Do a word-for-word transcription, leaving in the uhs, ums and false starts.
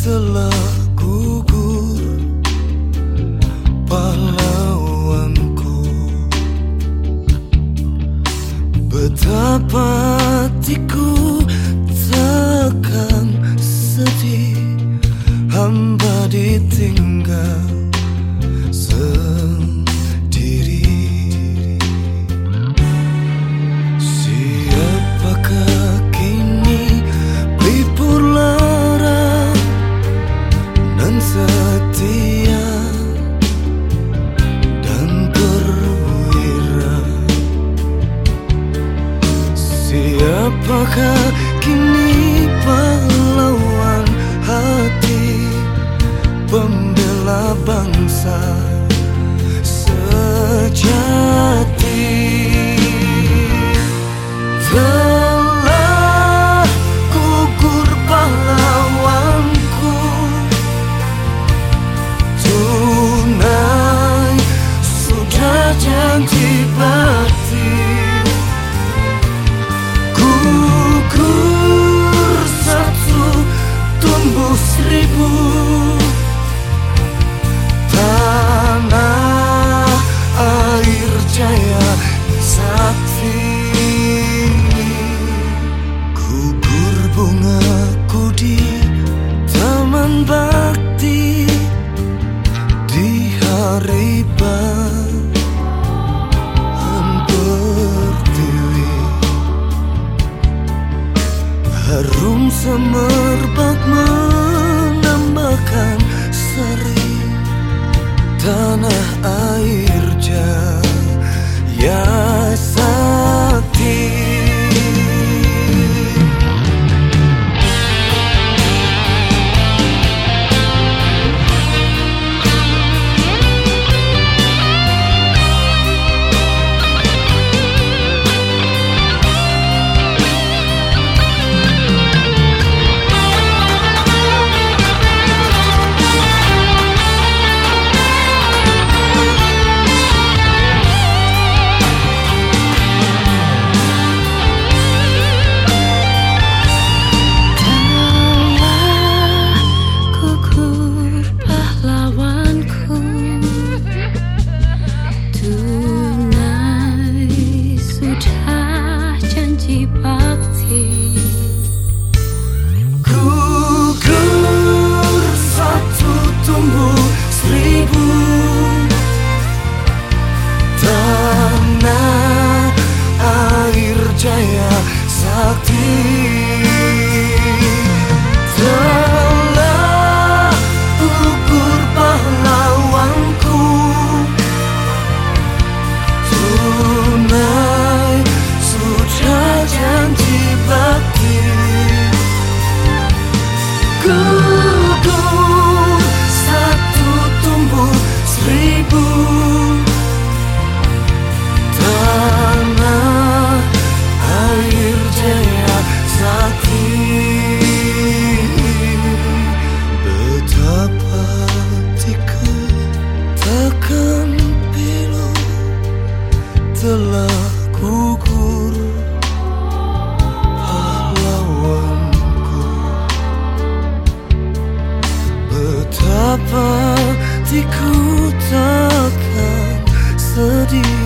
telah gugur pahlawanku. Betapa hatiku takkan sedih, hamba ditinggal sendiri. Siapakah kini pelipur lara nan setia dan perwira? Siapakah kini pahlawan hati, pembela bangsa sejati? Telah gugur pahlawanku, tunai sudah janji bakti. Gugur satu, tumbuh seribu. Tanah air jaya sakti. Gugur bungaku di taman bakti di hari bahan pertiwi. Harum semerbak menambahkan seri tanah air jaya sakti. Gugur satu, tumbuh seribu. Tanah air jaya sakti. Telah gugur pahlawanku, tunai sudah janji bakti. Gugur satu, tumbuh seribu. Tanah air jaya sakti. Betapa hatiku takkan pilu, telah gugur pahlawanku. Betapa hatiku takkan sedih,